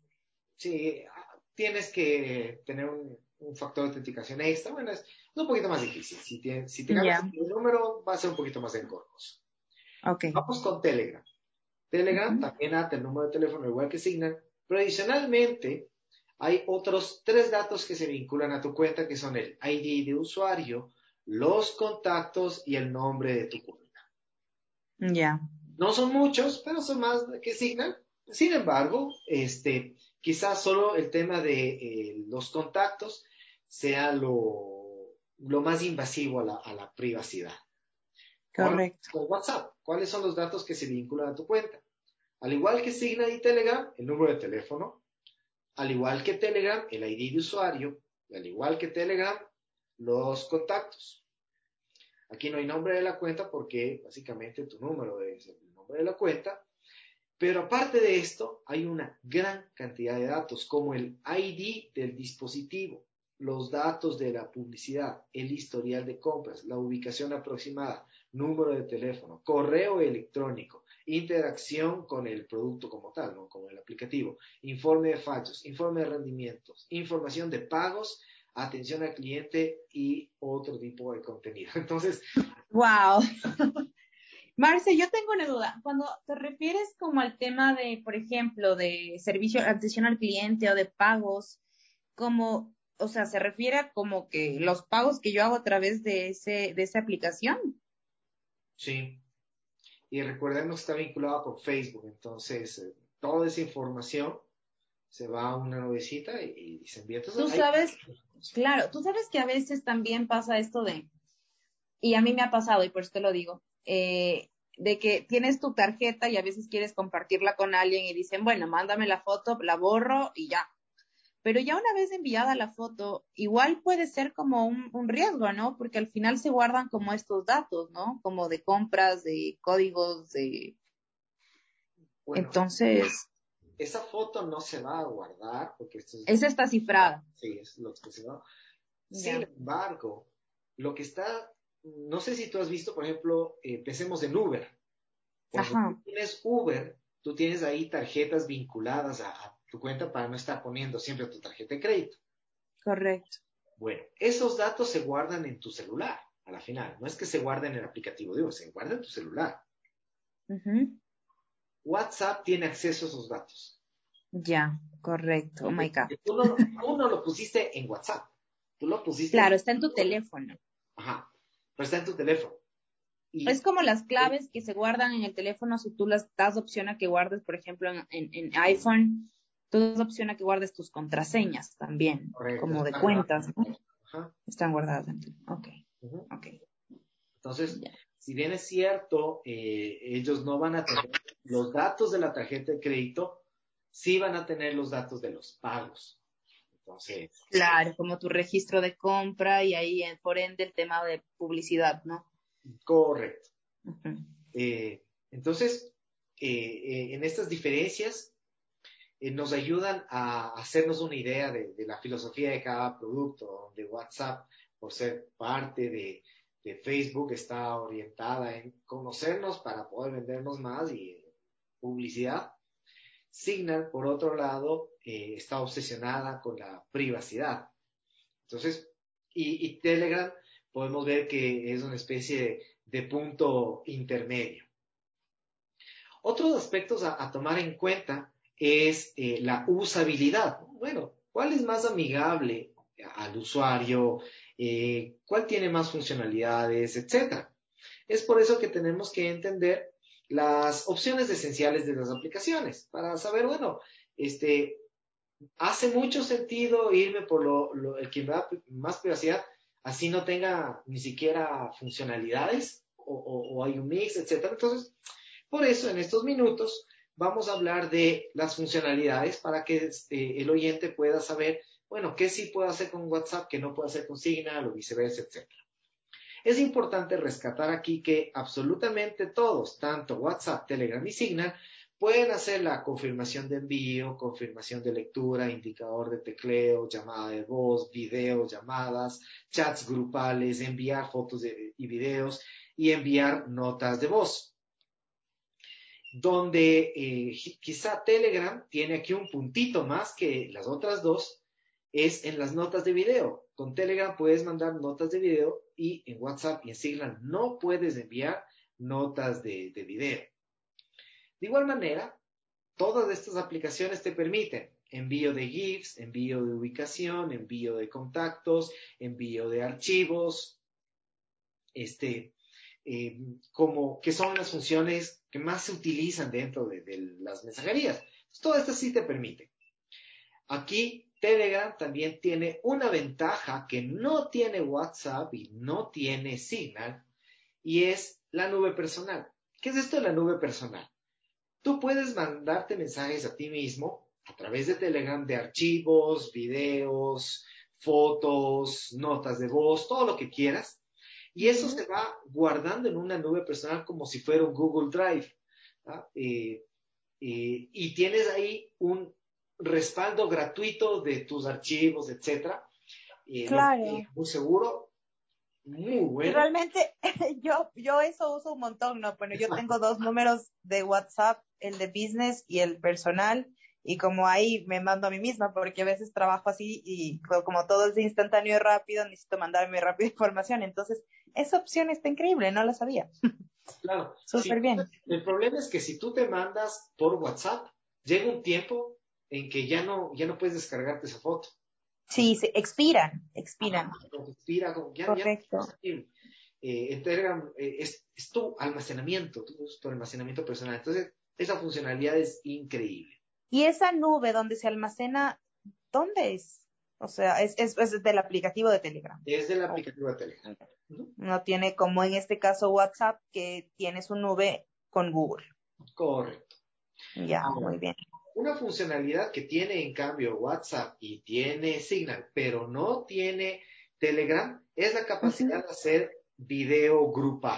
sí, tienes que tener un, un factor de autenticación extra. Bueno, es, es un poquito más difícil. Si te, si te cambias yeah. el número, va a ser un poquito más engorroso. Okay. Vamos con Telegram. Telegram uh-huh. también ata el número de teléfono igual que Signal, pero adicionalmente hay otros tres datos que se vinculan a tu cuenta que son el I D de usuario, los contactos y el nombre de tu cuenta. Ya. Yeah. No son muchos, pero son más que Signal. Sin embargo, este, quizás solo el tema de eh, los contactos sea lo, lo más invasivo a la, a la privacidad. Correcto. Ahora, con WhatsApp, ¿cuáles son los datos que se vinculan a tu cuenta? Al igual que Signal y Telegram, el número de teléfono. Al igual que Telegram, el I D de usuario. Y al igual que Telegram, los contactos. Aquí no hay nombre de la cuenta porque básicamente tu número es el nombre de la cuenta. Pero aparte de esto, hay una gran cantidad de datos como el I D del dispositivo, los datos de la publicidad, el historial de compras, la ubicación aproximada, número de teléfono, correo electrónico, interacción con el producto como tal, ¿no? Como el aplicativo, informe de fallos, informe de rendimientos, información de pagos, atención al cliente y otro tipo de contenido. Entonces, ¡wow! Marce, yo tengo una duda. Cuando te refieres como al tema de, por ejemplo, de servicio, atención al cliente o de pagos, como, o sea, ¿se refiere a como que los pagos que yo hago a través de ese, de esa aplicación? Sí. Y recordemos que está vinculado con Facebook, entonces eh, toda esa información se va a una nubecita y, y se envía. Entonces, tú hay... sabes, claro, tú sabes que a veces también pasa esto de, y a mí me ha pasado y por eso te lo digo, eh, de que tienes tu tarjeta y a veces quieres compartirla con alguien y dicen, bueno, mándame la foto, la borro y ya. Pero ya una vez enviada la foto, igual puede ser como un, un riesgo, ¿no? Porque al final se guardan como estos datos, ¿no? Como de compras, de códigos, de... Bueno, entonces... esa foto no se va a guardar porque esto es... Esa está cifrada. Sí, es lo que se va. Ya. Sin embargo, lo que está... No sé si tú has visto, por ejemplo, eh, pensemos en Uber. Cuando Ajá. tú tienes Uber, tú tienes ahí tarjetas vinculadas a, a tu cuenta para no estar poniendo siempre tu tarjeta de crédito. Correcto. Bueno, esos datos se guardan en tu celular, a la final. No es que se guarden en el aplicativo, digo, se guarda en tu celular. Ujú. WhatsApp tiene acceso a esos datos. Ya, correcto. Oh my God. Tú no, tú no lo pusiste en WhatsApp. Tú lo pusiste Claro, en... está en tu teléfono. Ajá, pero está en tu teléfono. Y Es como las claves que se guardan en el teléfono, si tú las das opción a que guardes, por ejemplo, en, en- en iPhone, tú das opción a que guardes tus contraseñas también, correcto, como de está cuentas, ¿no? guardado. Ajá, Están guardadas en tu... Ok, ujú. ok. Entonces, Ya. si bien es cierto, eh, ellos no van a tener los datos de la tarjeta de crédito, sí van a tener los datos de los pagos. Entonces, Claro, como tu registro de compra y ahí, eh, por ende, el tema de publicidad, ¿no? correcto. Ujú. Eh, entonces, eh, eh, en estas diferencias eh, nos ayudan a hacernos una idea de, de la filosofía de cada producto, donde WhatsApp, por ser parte de, de Facebook, está orientada en conocernos para poder vendernos más y eh, publicidad. Signal, por otro lado, eh, está obsesionada con la privacidad. Entonces, y, y Telegram podemos ver que es una especie de, de punto intermedio. Otros aspectos a, a tomar en cuenta es eh, la usabilidad. Bueno, ¿cuál es más amigable al usuario? Eh, ¿Cuál tiene más funcionalidades? Etcétera. Es por eso que tenemos que entender las opciones esenciales de las aplicaciones para saber, bueno, este, hace mucho sentido irme por lo, lo- el que me da más privacidad, así no tenga ni siquiera funcionalidades o, o- o hay un mix, etcétera. Entonces, por eso, en estos minutos vamos a hablar de las funcionalidades para que este, el oyente pueda saber, bueno, qué sí puedo hacer con WhatsApp, qué no puedo hacer con Signal o viceversa, etcétera. Es importante rescatar aquí que absolutamente todos, tanto WhatsApp, Telegram y Signal, pueden hacer la confirmación de envío, confirmación de lectura, indicador de tecleo, llamada de voz, video, llamadas, chats grupales, enviar fotos de- y videos y enviar notas de voz. Donde eh, quizá Telegram tiene aquí un puntito más que las otras dos, es en las notas de video. Con Telegram puedes mandar notas de video y en WhatsApp y en Signal no puedes enviar notas de, de video. De igual manera, todas estas aplicaciones te permiten envío de GIFs, envío de ubicación, envío de contactos, envío de archivos, este, eh, como que son las funciones que más se utilizan dentro de, de las mensajerías. Entonces, todo esto sí te permite. Aquí Telegram también tiene una ventaja que no tiene WhatsApp y no tiene Signal, y es la nube personal. ¿Qué es esto de la nube personal? Tú puedes mandarte mensajes a ti mismo a través de Telegram de archivos, videos, fotos, notas de voz, todo lo que quieras. Y eso se va guardando en una nube personal como si fuera un Google Drive. ¿Ah? Eh, eh, y tienes ahí un respaldo gratuito de tus archivos, etcétera. Eh, lo que Claro. es muy seguro, muy Y bueno. realmente yo, yo eso uso un montón, ¿no? Bueno, yo tengo dos números de WhatsApp, el de business y el personal, y como ahí me mando a mí misma, porque a veces trabajo así y co- como todo es instantáneo y rápido, necesito mandarme rápido información. Entonces, esa opción está increíble, no la sabía. Claro, Súper si, bien. el problema es que si tú te mandas por WhatsApp, llega un tiempo en que ya no, ya no puedes descargarte esa foto. Sí, se expiran, Ajá, expiran. como que expira, como ya, ya no Correcto. es posible. Eh, en Telegram eh, es, es tu almacenamiento, tu, tu almacenamiento personal. Entonces, esa funcionalidad es increíble. Y esa nube donde se almacena, ¿dónde es? O sea, es, es, es del aplicativo de Telegram. Es del aplicativo de Telegram. Ujú. No tiene como en este caso WhatsApp, que tiene su nube con Google. Correcto. Ya, muy Ahora, bien. una funcionalidad que tiene en cambio WhatsApp y tiene Signal, pero no tiene Telegram, es la capacidad Ujú. de hacer video grupal.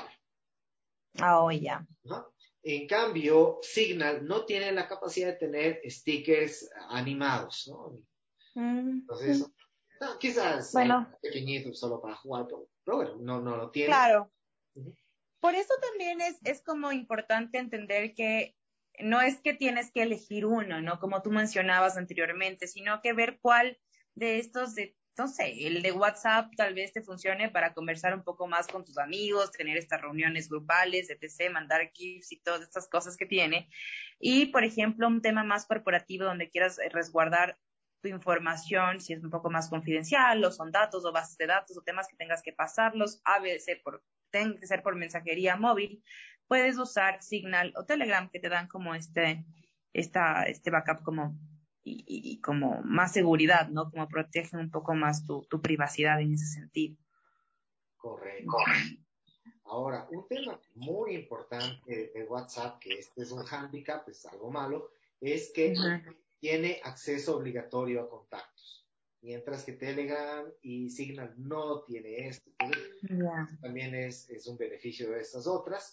Ah, oh, ya. ¿No? En cambio, Signal no tiene la capacidad de tener stickers animados, ¿no? Entonces, Ujú. no, quizás algo Bueno, pequeñito solo para jugar, pero, pero bueno, no, no lo tiene. claro. Ujú. Por eso también es, es como importante entender que no es que tienes que elegir uno, ¿no? Como tú mencionabas anteriormente, sino que ver cuál de estos de no sé, el de WhatsApp tal vez te funcione para conversar un poco más con tus amigos, tener estas reuniones grupales, etcétera, mandar GIFs y todas estas cosas que tiene. Y, por ejemplo, un tema más corporativo donde quieras resguardar tu información, si es un poco más confidencial, o son datos o bases de datos o temas que tengas que pasarlos, a veces por, tienen que ser por mensajería móvil, puedes usar Signal o Telegram que te dan como este, esta, este backup como Y, y, y como más seguridad, ¿no? Como protegen un poco más tu, tu privacidad en ese sentido. Correcto. Ahora, un tema muy importante de WhatsApp, que este es un hándicap, es algo malo, es que uh-huh. tiene acceso obligatorio a contactos, mientras que Telegram y Signal no tiene esto. Entonces, yeah. también es, es un beneficio de estas otras.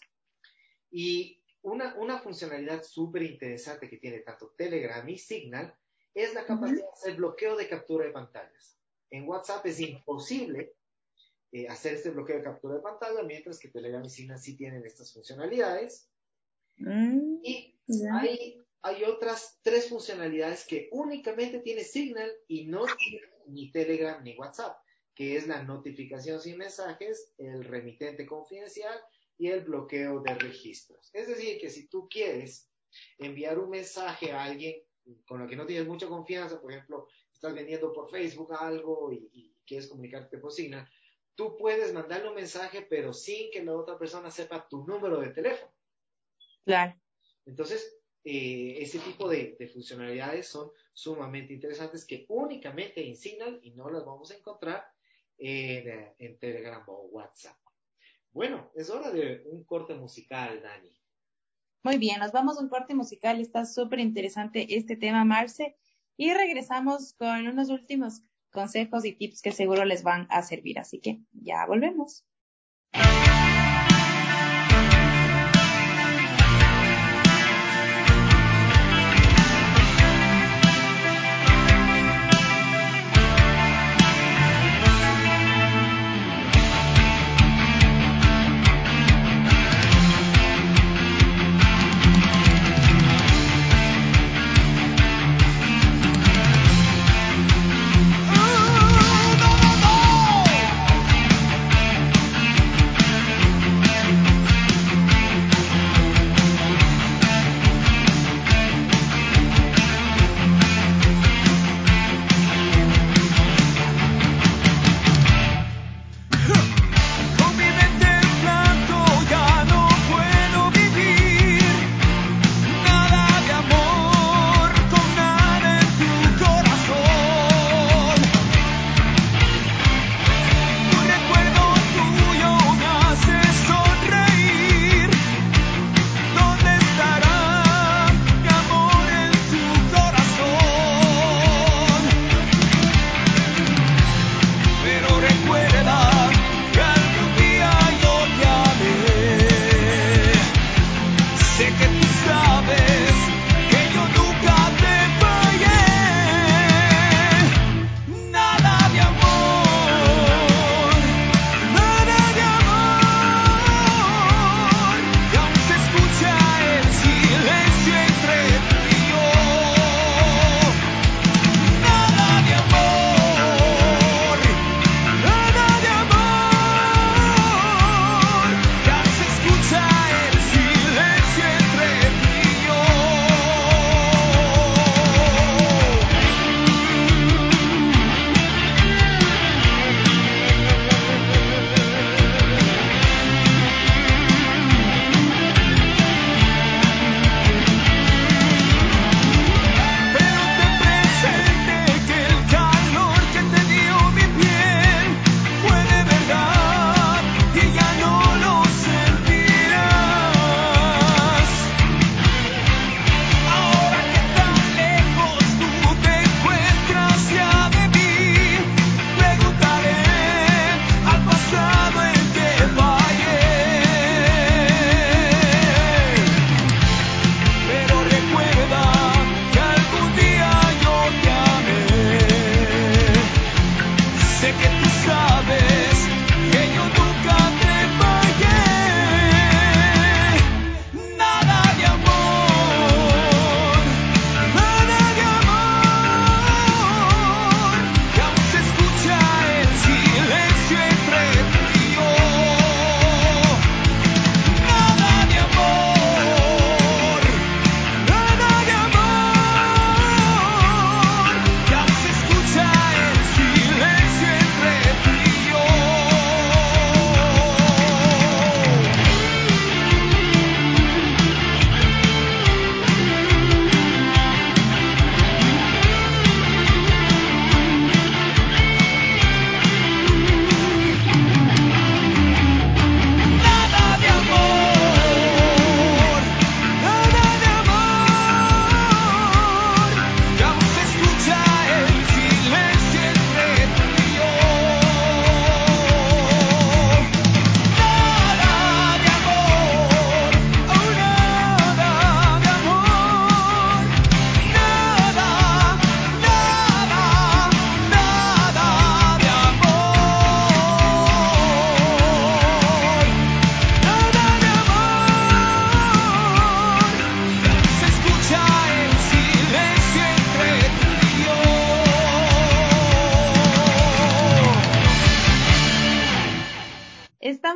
Y una, una funcionalidad súper interesante que tiene tanto Telegram y Signal es la capacidad uh-huh. de hacer bloqueo de captura de pantallas. En WhatsApp es imposible eh, hacer este bloqueo de captura de pantalla, mientras que Telegram y Signal sí tienen estas funcionalidades. Uh-huh. Y yeah. hay, hay otras tres funcionalidades que únicamente tiene Signal y no tiene ni Telegram ni WhatsApp, que es la notificación sin mensajes, el remitente confidencial y el bloqueo de registros. Es decir, que si tú quieres enviar un mensaje a alguien con lo que no tienes mucha confianza, por ejemplo, estás vendiendo por Facebook algo y, y quieres comunicarte por Signal, tú puedes mandarle un mensaje, pero sin que la otra persona sepa tu número de teléfono. Claro. Entonces, eh, ese tipo de, de funcionalidades son sumamente interesantes que únicamente en Signal y no las vamos a encontrar en, en Telegram o WhatsApp. Bueno, es hora de un corte musical, Dani. Muy bien, nos vamos a un corte musical. Está súper interesante este tema, Marce. Y regresamos con unos últimos consejos y tips que seguro les van a servir. Así que ya volvemos.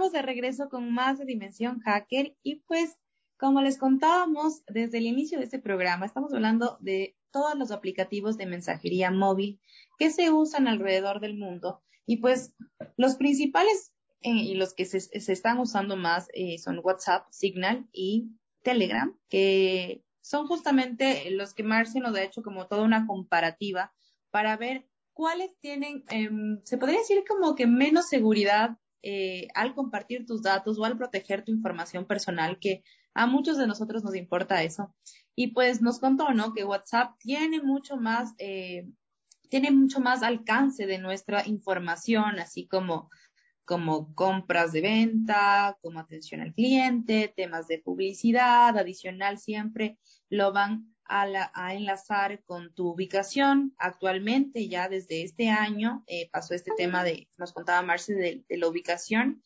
estamos de regreso con más de Dimensión Hacker y pues como les contábamos desde el inicio de este programa, estamos hablando de todos los aplicativos de mensajería móvil que se usan alrededor del mundo y pues los principales eh, y los que se, se están usando más eh, son WhatsApp, Signal y Telegram, que son justamente los que Marce nos ha hecho como toda una comparativa para ver cuáles tienen, eh, se podría decir como que menos seguridad eh, al compartir tus datos o al proteger tu información personal, que a muchos de nosotros nos importa eso. Y pues nos contó, ¿no? Que WhatsApp tiene mucho más, eh, tiene mucho más alcance de nuestra información, así como como compras de venta, como atención al cliente, temas de publicidad, adicional siempre lo van a, la, a enlazar con tu ubicación. Actualmente, ya desde este año, eh, pasó este tema de, nos contaba Marce, de, de la ubicación,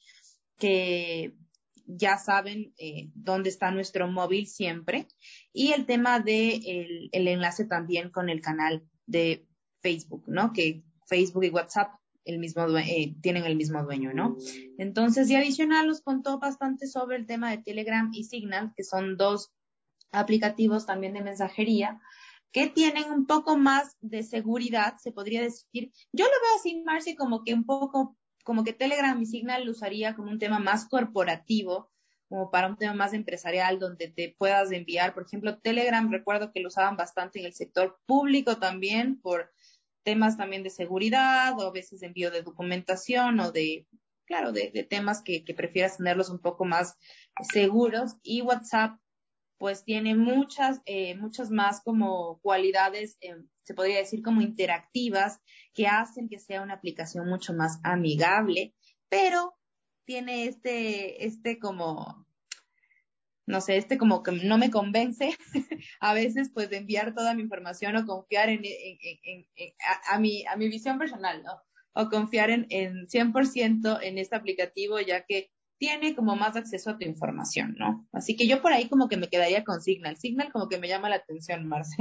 que ya saben eh, dónde está nuestro móvil siempre, y el tema de el, el enlace también con el canal de Facebook, ¿no? Que Facebook y WhatsApp el mismo due- eh, tienen el mismo dueño, ¿no? Entonces, y adicional nos contó bastante sobre el tema de Telegram y Signal, que son dos aplicativos también de mensajería, que tienen un poco más de seguridad, se podría decir. Yo lo veo así, Marci, como que un poco, como que Telegram y Signal lo usaría como un tema más corporativo, como para un tema más empresarial, donde te puedas enviar, por ejemplo, Telegram, recuerdo que lo usaban bastante en el sector público también, por temas también de seguridad o a veces envío de documentación o de, claro, de, de temas que, que prefieras tenerlos un poco más seguros. Y WhatsApp pues tiene muchas, eh, muchas más como cualidades, eh, se podría decir como interactivas, que hacen que sea una aplicación mucho más amigable, pero tiene este, este como, no sé, este como que no me convence a veces pues de enviar toda mi información o confiar en, en, en, en a, a, mi, a mi visión personal, ¿no? O confiar en, en cien por ciento en este aplicativo, ya que tiene como más acceso a tu información, ¿no? Así que yo por ahí como que me quedaría con Signal. Signal como que me llama la atención, Marce.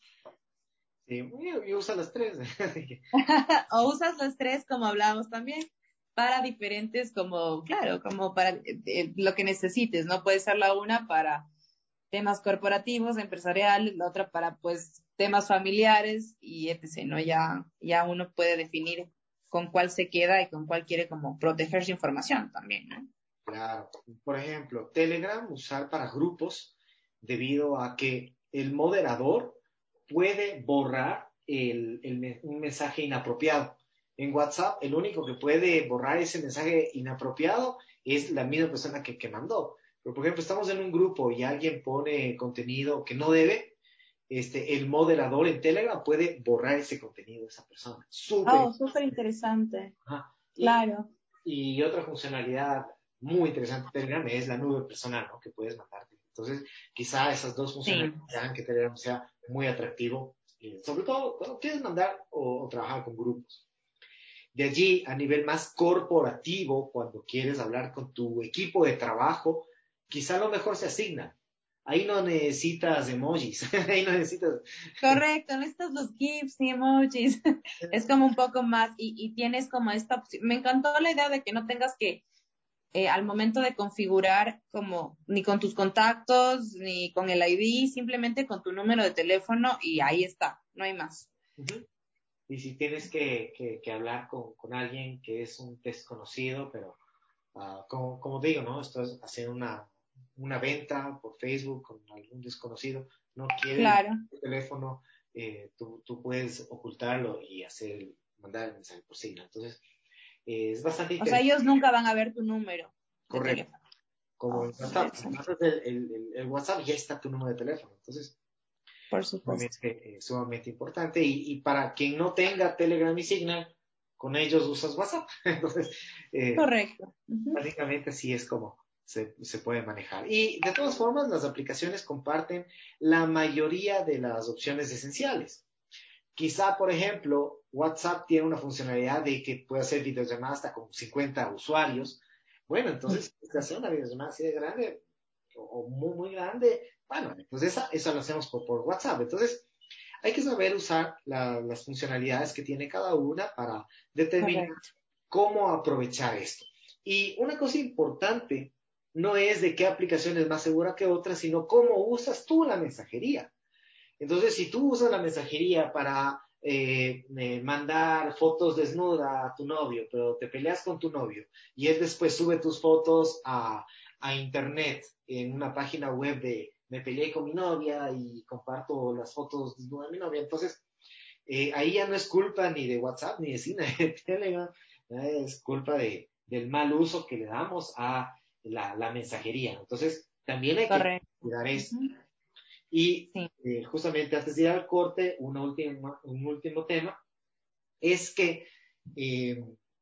Sí, yo, yo uso las tres. O usas las tres como hablábamos también para diferentes como, claro, como para eh, eh, lo que necesites, ¿no? Puede ser la una para temas corporativos, empresariales, la otra para pues temas familiares y etcétera, ¿no? Ya, ya uno puede definir con cuál se queda y con cuál quiere como proteger su información también, ¿no? Claro. Por ejemplo, Telegram usar para grupos debido a que el moderador puede borrar el, el, un mensaje inapropiado. En WhatsApp, el único que puede borrar ese mensaje inapropiado es la misma persona que, que mandó. Pero, por ejemplo, estamos en un grupo y alguien pone contenido que no debe, este, el moderador en Telegram puede borrar ese contenido de esa persona. Súper. Oh, súper interesante. Ajá. Claro. Y, y otra funcionalidad muy interesante de Telegram es la nube personal, ¿no? Que puedes mandarte. Entonces, quizá esas dos funcionalidades Sí. hagan que Telegram sea muy atractivo, eh, sobre todo cuando quieres mandar o, o trabajar con grupos. De allí, a nivel más corporativo, cuando quieres hablar con tu equipo de trabajo, quizá lo mejor se asigna. Ahí no necesitas emojis, ahí no necesitas... Correcto, no necesitas los GIFs ni emojis. Es como un poco más y, y tienes como esta opción. Me encantó la idea de que no tengas que eh, al momento de configurar como ni con tus contactos ni con el I D, simplemente con tu número de teléfono y ahí está, no hay más. Uh-huh. Y si tienes que, que, que hablar con, con alguien que es un desconocido, pero uh, como, como digo, ¿no? Estás haciendo una, una venta por Facebook con algún desconocido, no quieres Claro. el teléfono, eh, tú, tú puedes ocultarlo y hacer, mandar el mensaje por Signal. Entonces, eh, es bastante O sea, interesante. ellos nunca van a ver tu número de Correcto. teléfono. Como Oh, en WhatsApp, interesante. mandas el, el, el, el WhatsApp, ya está tu número de teléfono. Entonces, Por supuesto. sumamente, eh, sumamente importante. Y, y para quien no tenga Telegram y Signal, con ellos usas WhatsApp. Entonces, eh, Correcto. Uh-huh. básicamente así es como se, se puede manejar. Y de todas formas, las aplicaciones comparten la mayoría de las opciones esenciales. Quizá, por ejemplo, WhatsApp tiene una funcionalidad de que puede hacer videollamadas hasta con cincuenta usuarios. Bueno, entonces, si hace una videollamada así de grande o, o muy, muy grande, bueno, pues esa, eso lo hacemos por, por WhatsApp. Entonces, hay que saber usar la, las funcionalidades que tiene cada una para determinar Correcto. cómo aprovechar esto. Y una cosa importante no es de qué aplicación es más segura que otra, sino cómo usas tú la mensajería. Entonces, si tú usas la mensajería para eh, eh, mandar fotos desnuda a tu novio, pero te peleas con tu novio, y él después sube tus fotos a, a internet, en una página web de me peleé con mi novia y comparto las fotos desnudas de mi novia, entonces eh, ahí ya no es culpa ni de WhatsApp ni de Cine, de Telegram, eh, es culpa de, del mal uso que le damos a la, la mensajería. Entonces, también hay que cuidar eso. Uh-huh. Y sí. eh, justamente antes de ir al corte, una última, un último tema es que eh,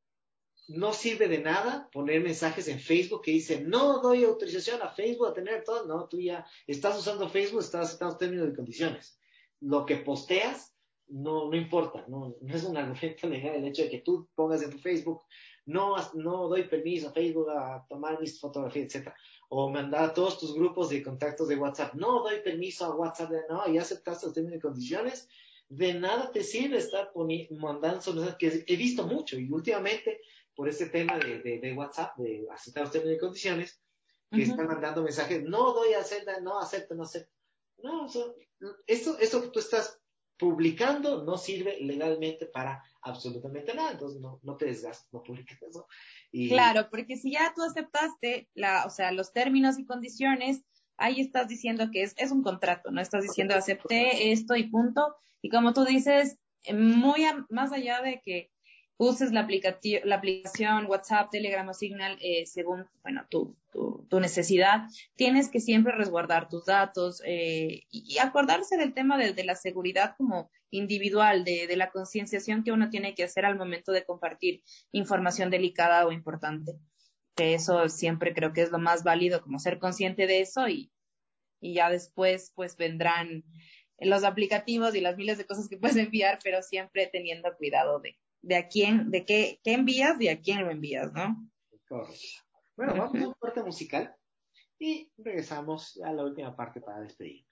no sirve de nada poner mensajes en Facebook que dicen no doy autorización a Facebook a tener todo. No, tú ya estás usando Facebook, estás aceptando términos y condiciones. Lo que posteas no, no importa, no, no es un argumento legal el hecho de que tú pongas en tu Facebook no, no doy permiso a Facebook a tomar mis fotografías, etcétera, o mandar a todos tus grupos de contactos de WhatsApp, no doy permiso a WhatsApp, no, ya aceptaste los términos y condiciones, de nada te sirve estar mandando mensajes que he visto mucho, y últimamente por este tema de, de, de WhatsApp, de aceptar los términos y condiciones, que uh-huh. están mandando mensajes, no doy a hacer, no acepto, no acepto. No, o sea, esto, esto que tú estás publicando no sirve legalmente para absolutamente nada, entonces no, no te desgastes, no publiques eso. Y... Claro, porque si ya tú aceptaste la, o sea, los términos y condiciones, ahí estás diciendo que es, es un contrato, no estás diciendo acepté esto y punto, y como tú dices, muy a, más allá de que uses la, aplicati- la aplicación WhatsApp, Telegram o Signal eh, según, bueno, tu, tu, tu necesidad, tienes que siempre resguardar tus datos eh, y, y acordarse del tema de, de la seguridad como individual, de, de la concienciación que uno tiene que hacer al momento de compartir información delicada o importante. Que eso siempre creo que es lo más válido, como ser consciente de eso y, y ya después pues vendrán los aplicativos y las miles de cosas que puedes enviar, pero siempre teniendo cuidado de de a quién, de qué, qué envías y a quién lo envías, ¿no? Correcto. Bueno, vamos a un corte musical y regresamos a la última parte para despedirnos.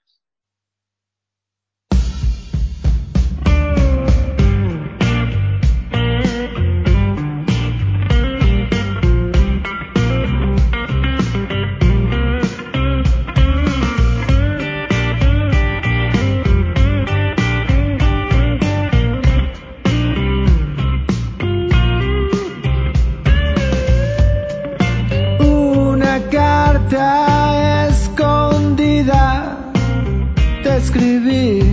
Escondida te escribí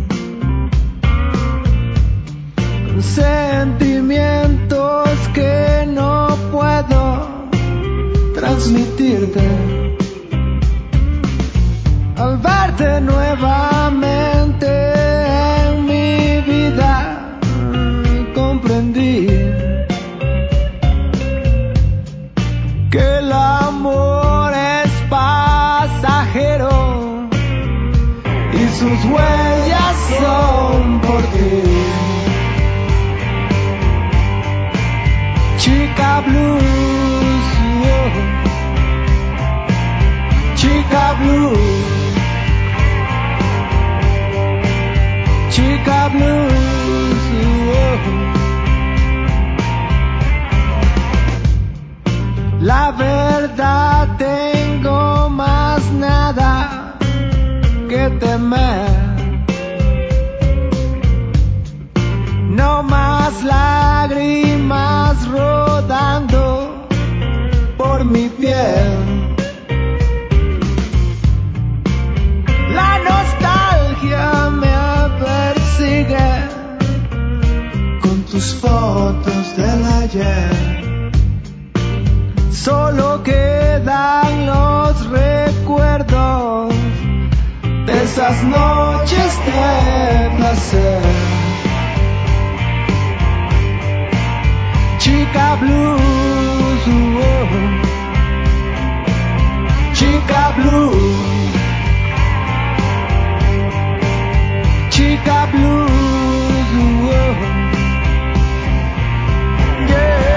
con sentimientos que no puedo transmitirte. Al verte nuevamente en mi vida comprendí que el amor es pasajero y sus huellas son por ti. Chica blues, oh. Chica blues, chica blues, oh. La verdad, tengo más nada que temer. No más lágrimas rodando por mi piel. La nostalgia me persigue con tus fotos del ayer. Solo quedan los recuerdos de esas noches de placer. Chica blues, oh. Chica blues, chica blues, oh. Yeah.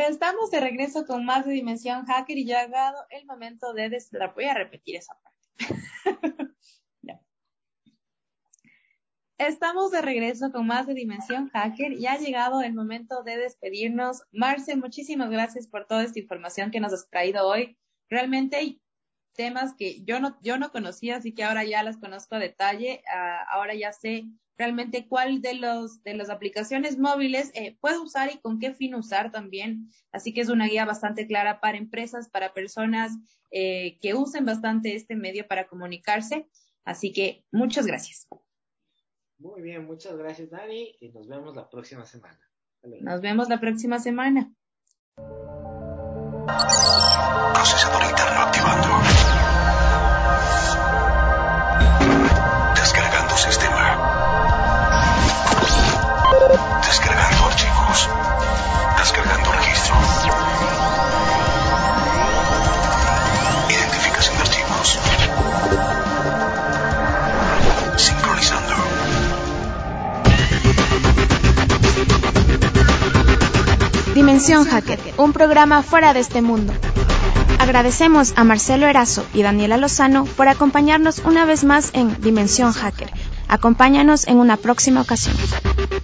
Estamos de regreso con más de Dimensión Hacker y ya ha llegado el momento de... Des... La voy a repetir esa parte. Ya. Estamos de regreso con más de Dimensión Hacker y ha llegado el momento de despedirnos. Marce, muchísimas gracias por toda esta información que nos has traído hoy. Realmente hay temas que yo no, yo no conocía, así que ahora ya las conozco a detalle. Uh, ahora ya sé realmente cuál de los de las aplicaciones móviles eh, puedo usar y con qué fin usar también. Así que es una guía bastante clara para empresas, para personas eh, que usen bastante este medio para comunicarse. Así que muchas gracias. Muy bien, muchas gracias, Dani, y nos vemos la próxima semana. Nos vemos la próxima semana. Procesador interno activando. Descargando sistema. Descargando archivos. Descargando registro. Identificación de archivos. Sincronizando. Dimensión Hacker, un programa fuera de este mundo. Agradecemos a Marcelo Erazo y Daniela Lozano por acompañarnos una vez más en Dimensión Hacker. Acompáñanos en una próxima ocasión.